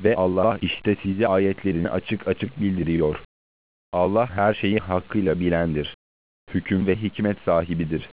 Ve Allah işte size ayetlerini açık açık bildiriyor. Allah her şeyi hakkıyla bilendir. Hüküm ve hikmet sahibidir.